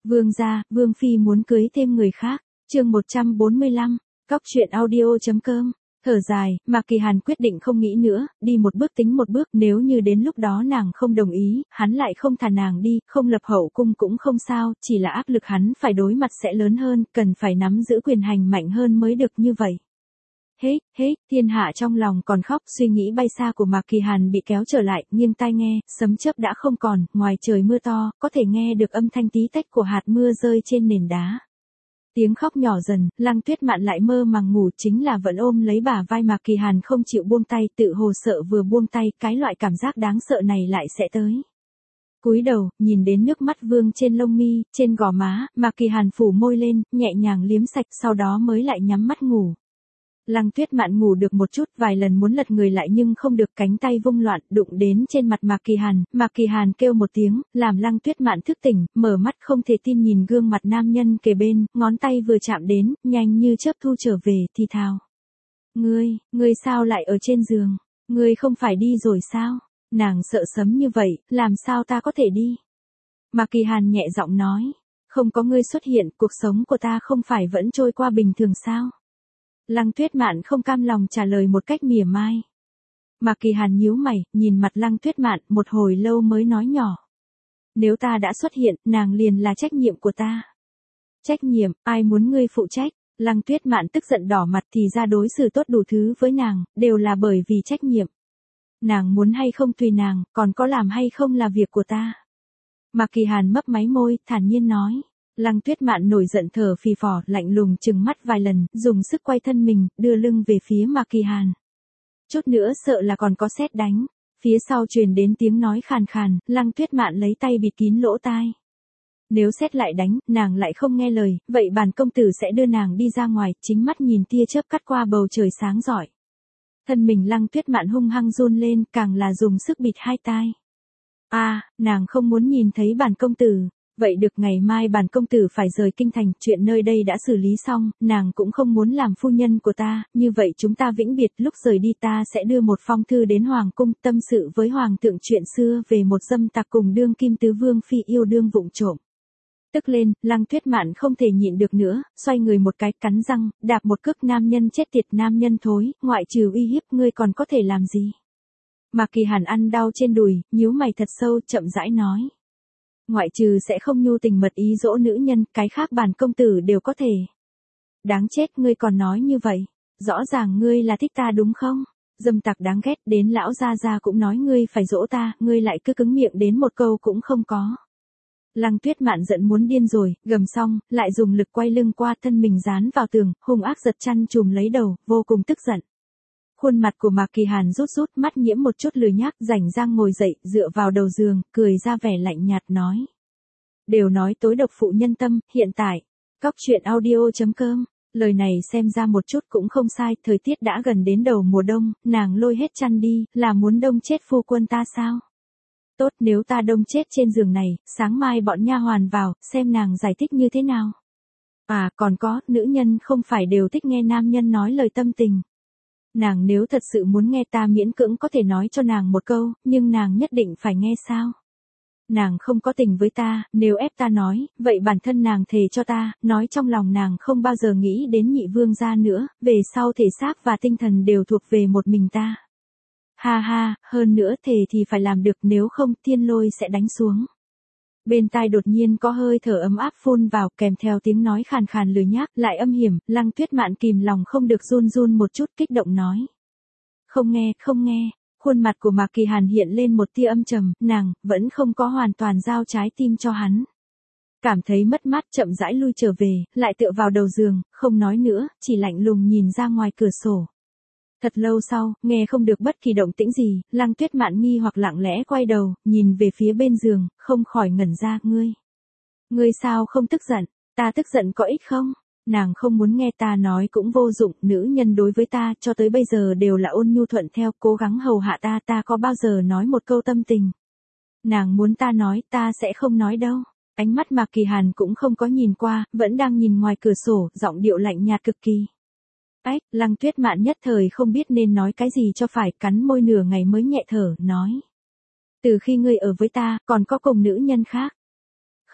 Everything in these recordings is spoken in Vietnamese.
Vương gia, Vương phi muốn cưới thêm người khác. Chương 145, Cóc truyện audio.com. Thở dài, Mạc Kỳ Hàn quyết định không nghĩ nữa, đi một bước tính một bước, nếu như đến lúc đó nàng không đồng ý, hắn lại không thả nàng đi, không lập hậu cung cũng không sao, chỉ là áp lực hắn phải đối mặt sẽ lớn hơn, cần phải nắm giữ quyền hành mạnh hơn mới được như vậy. Hế, thiên hạ trong lòng còn khóc, suy nghĩ bay xa của Mạc Kỳ Hàn bị kéo trở lại, nghiêng tai nghe, sấm chớp đã không còn, ngoài trời mưa to, có thể nghe được âm thanh tí tách của hạt mưa rơi trên nền đá. Tiếng khóc nhỏ dần, Lăng Tuyết Mạn lại mơ màng ngủ, chính là vẫn ôm lấy bả vai Mạc Kỳ Hàn không chịu buông tay, tự hồ sợ vừa buông tay, cái loại cảm giác đáng sợ này lại sẽ tới. Cúi đầu, nhìn đến nước mắt vương trên lông mi, trên gò má, Mạc Kỳ Hàn phủ môi lên, nhẹ nhàng liếm sạch, sau đó mới lại nhắm mắt ngủ. Lăng Tuyết Mạn ngủ được một chút, vài lần muốn lật người lại nhưng không được, cánh tay vung loạn, đụng đến trên mặt Mạc Kỳ Hàn kêu một tiếng, làm Lăng Tuyết Mạn thức tỉnh, mở mắt không thể tin nhìn gương mặt nam nhân kề bên, ngón tay vừa chạm đến, nhanh như chớp thu trở về, thì thào. Ngươi sao lại ở trên giường? Ngươi không phải đi rồi sao? Nàng sợ sấm như vậy, làm sao ta có thể đi? Mạc Kỳ Hàn nhẹ giọng nói, không có ngươi xuất hiện, cuộc sống của ta không phải vẫn trôi qua bình thường sao? Lăng Tuyết Mạn không cam lòng trả lời một cách mỉa mai. Mạc Kỳ Hàn nhíu mày, nhìn mặt Lăng Tuyết Mạn, một hồi lâu mới nói nhỏ. Nếu ta đã xuất hiện, nàng liền là trách nhiệm của ta. Trách nhiệm, ai muốn ngươi phụ trách? Lăng Tuyết Mạn tức giận đỏ mặt, thì ra đối xử tốt đủ thứ với nàng, đều là bởi vì trách nhiệm. Nàng muốn hay không tùy nàng, còn có làm hay không là việc của ta. Mạc Kỳ Hàn mấp máy môi, thản nhiên nói. Lăng Tuyết Mạn nổi giận thở phì phò, lạnh lùng trừng mắt vài lần, dùng sức quay thân mình, đưa lưng về phía Mạc Kỳ Hàn. Chút nữa sợ là còn có sét đánh. Phía sau truyền đến tiếng nói khàn khàn, Lăng Tuyết Mạn lấy tay bịt kín lỗ tai. Nếu sét lại đánh, nàng lại không nghe lời, vậy bản công tử sẽ đưa nàng đi ra ngoài, chính mắt nhìn tia chớp cắt qua bầu trời sáng rọi. Thân mình Lăng Tuyết Mạn hung hăng run lên, càng là dùng sức bịt hai tai. Nàng không muốn nhìn thấy bản công tử. Vậy được, ngày mai bản công tử phải rời kinh thành, chuyện nơi đây đã xử lý xong, nàng cũng không muốn làm phu nhân của ta, như vậy chúng ta vĩnh biệt, lúc rời đi ta sẽ đưa một phong thư đến hoàng cung, tâm sự với hoàng thượng chuyện xưa về một dâm tặc cùng đương kim tứ vương phi yêu đương vụng trộm. Tức lên, Lăng Tuyết Mạn không thể nhịn được nữa, xoay người một cái, cắn răng, đạp một cước, nam nhân chết tiệt, nam nhân thối, ngoại trừ uy hiếp ngươi còn có thể làm gì? Mạc Kỳ Hàn ăn đau trên đùi, nhíu mày thật sâu, chậm rãi nói. Ngoại trừ sẽ không nhu tình mật ý dỗ nữ nhân, cái khác bản công tử đều có thể. Đáng chết, ngươi còn nói như vậy. Rõ ràng ngươi là thích ta đúng không? Dâm tặc đáng ghét, đến lão gia gia cũng nói ngươi phải dỗ ta, ngươi lại cứ cứng miệng đến một câu cũng không có. Lăng Tuyết Mạn giận muốn điên rồi, gầm xong, lại dùng lực quay lưng qua, thân mình dán vào tường, hung ác giật chăn chùm lấy đầu, vô cùng tức giận. Khuôn mặt của Mạc Kỳ Hàn rút, mắt nhiễm một chút lười nhác, rảnh rang ngồi dậy, dựa vào đầu giường, cười ra vẻ lạnh nhạt nói. Đều nói tối độc phụ nhân tâm, hiện tại, Cóc truyện audio.com, lời này xem ra một chút cũng không sai, thời tiết đã gần đến đầu mùa đông, nàng lôi hết chăn đi, là muốn đông chết phu quân ta sao? Tốt, nếu ta đông chết trên giường này, sáng mai bọn nha hoàn vào, xem nàng giải thích như thế nào. Còn có, nữ nhân không phải đều thích nghe nam nhân nói lời tâm tình. Nàng nếu thật sự muốn nghe ta miễn cưỡng có thể nói cho nàng một câu, nhưng nàng nhất định phải nghe sao? Nàng không có tình với ta, nếu ép ta nói, vậy bản thân nàng thề cho ta, nói trong lòng nàng không bao giờ nghĩ đến nhị vương gia nữa, về sau thể xác và tinh thần đều thuộc về một mình ta. Ha, hơn nữa thề thì phải làm được, nếu không thiên lôi sẽ đánh xuống. Bên tai đột nhiên có hơi thở ấm áp phun vào, kèm theo tiếng nói khàn khàn lười nhác, lại âm hiểm, Lăng Tuyết Mạn kìm lòng không được run một chút, kích động nói. Không nghe, khuôn mặt của Mạc Kỳ Hàn hiện lên một tia âm trầm, nàng, vẫn không có hoàn toàn giao trái tim cho hắn. Cảm thấy mất mát, chậm rãi lui trở về, lại tựa vào đầu giường, không nói nữa, chỉ lạnh lùng nhìn ra ngoài cửa sổ. Thật lâu sau, nghe không được bất kỳ động tĩnh gì, Lăng Tuyết Mạn nghi hoặc lặng lẽ quay đầu, nhìn về phía bên giường, không khỏi ngẩn ra, ngươi sao không tức giận, ta tức giận có ích không? Nàng không muốn nghe ta nói cũng vô dụng, nữ nhân đối với ta cho tới bây giờ đều là ôn nhu thuận theo, cố gắng hầu hạ ta có bao giờ nói một câu tâm tình. Nàng muốn ta nói, ta sẽ không nói đâu. Ánh mắt Mạc Kỳ Hàn cũng không có nhìn qua, vẫn đang nhìn ngoài cửa sổ, giọng điệu lạnh nhạt cực kỳ. Lăng Tuyết Mạn nhất thời không biết nên nói cái gì cho phải, cắn môi nửa ngày mới nhẹ thở, nói. Từ khi ngươi ở với ta, còn có cùng nữ nhân khác?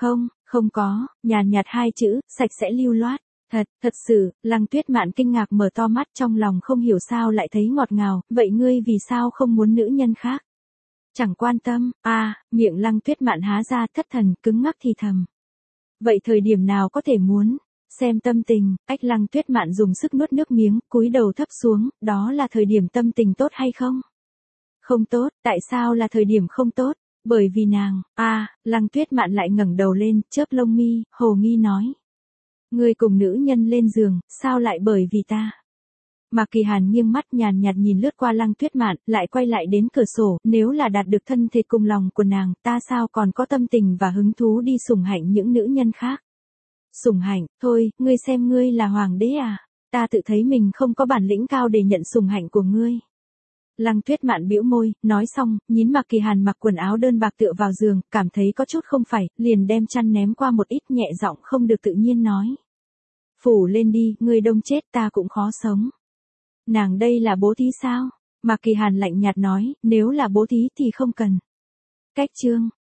Không có, nhàn nhạt hai chữ, sạch sẽ lưu loát. Thật sự, Lăng Tuyết Mạn kinh ngạc mở to mắt trong lòng không hiểu sao lại thấy ngọt ngào, vậy ngươi vì sao không muốn nữ nhân khác? Chẳng quan tâm, miệng Lăng Tuyết Mạn há ra thất thần, cứng ngắc thì thầm. Vậy thời điểm nào có thể muốn? Xem tâm tình, Lăng Tuyết Mạn dùng sức nuốt nước miếng, cúi đầu thấp xuống, đó là thời điểm tâm tình tốt hay không? Không tốt, tại sao là thời điểm không tốt? Bởi vì nàng, Lăng Tuyết Mạn lại ngẩng đầu lên, chớp lông mi, hồ nghi nói. Ngươi cùng nữ nhân lên giường, sao lại bởi vì ta? Mạc Kỳ Hàn nghiêng mắt nhàn nhạt nhìn lướt qua Lăng Tuyết Mạn, lại quay lại đến cửa sổ, nếu là đạt được thân thể cùng lòng của nàng, ta sao còn có tâm tình và hứng thú đi sủng hạnh những nữ nhân khác? Sủng hạnh, thôi, ngươi xem ngươi là hoàng đế à? Ta tự thấy mình không có bản lĩnh cao để nhận sủng hạnh của ngươi. Lăng Tuyết Mạn bĩu môi, nói xong, nhìn Mạc Kỳ Hàn mặc quần áo đơn bạc tựa vào giường, cảm thấy có chút không phải, liền đem chăn ném qua một ít, nhẹ giọng không được tự nhiên nói. Phủ lên đi, ngươi đông chết ta cũng khó sống. Nàng đây là bố thí sao? Mạc Kỳ Hàn lạnh nhạt nói, nếu là bố thí thì không cần. Cách chương.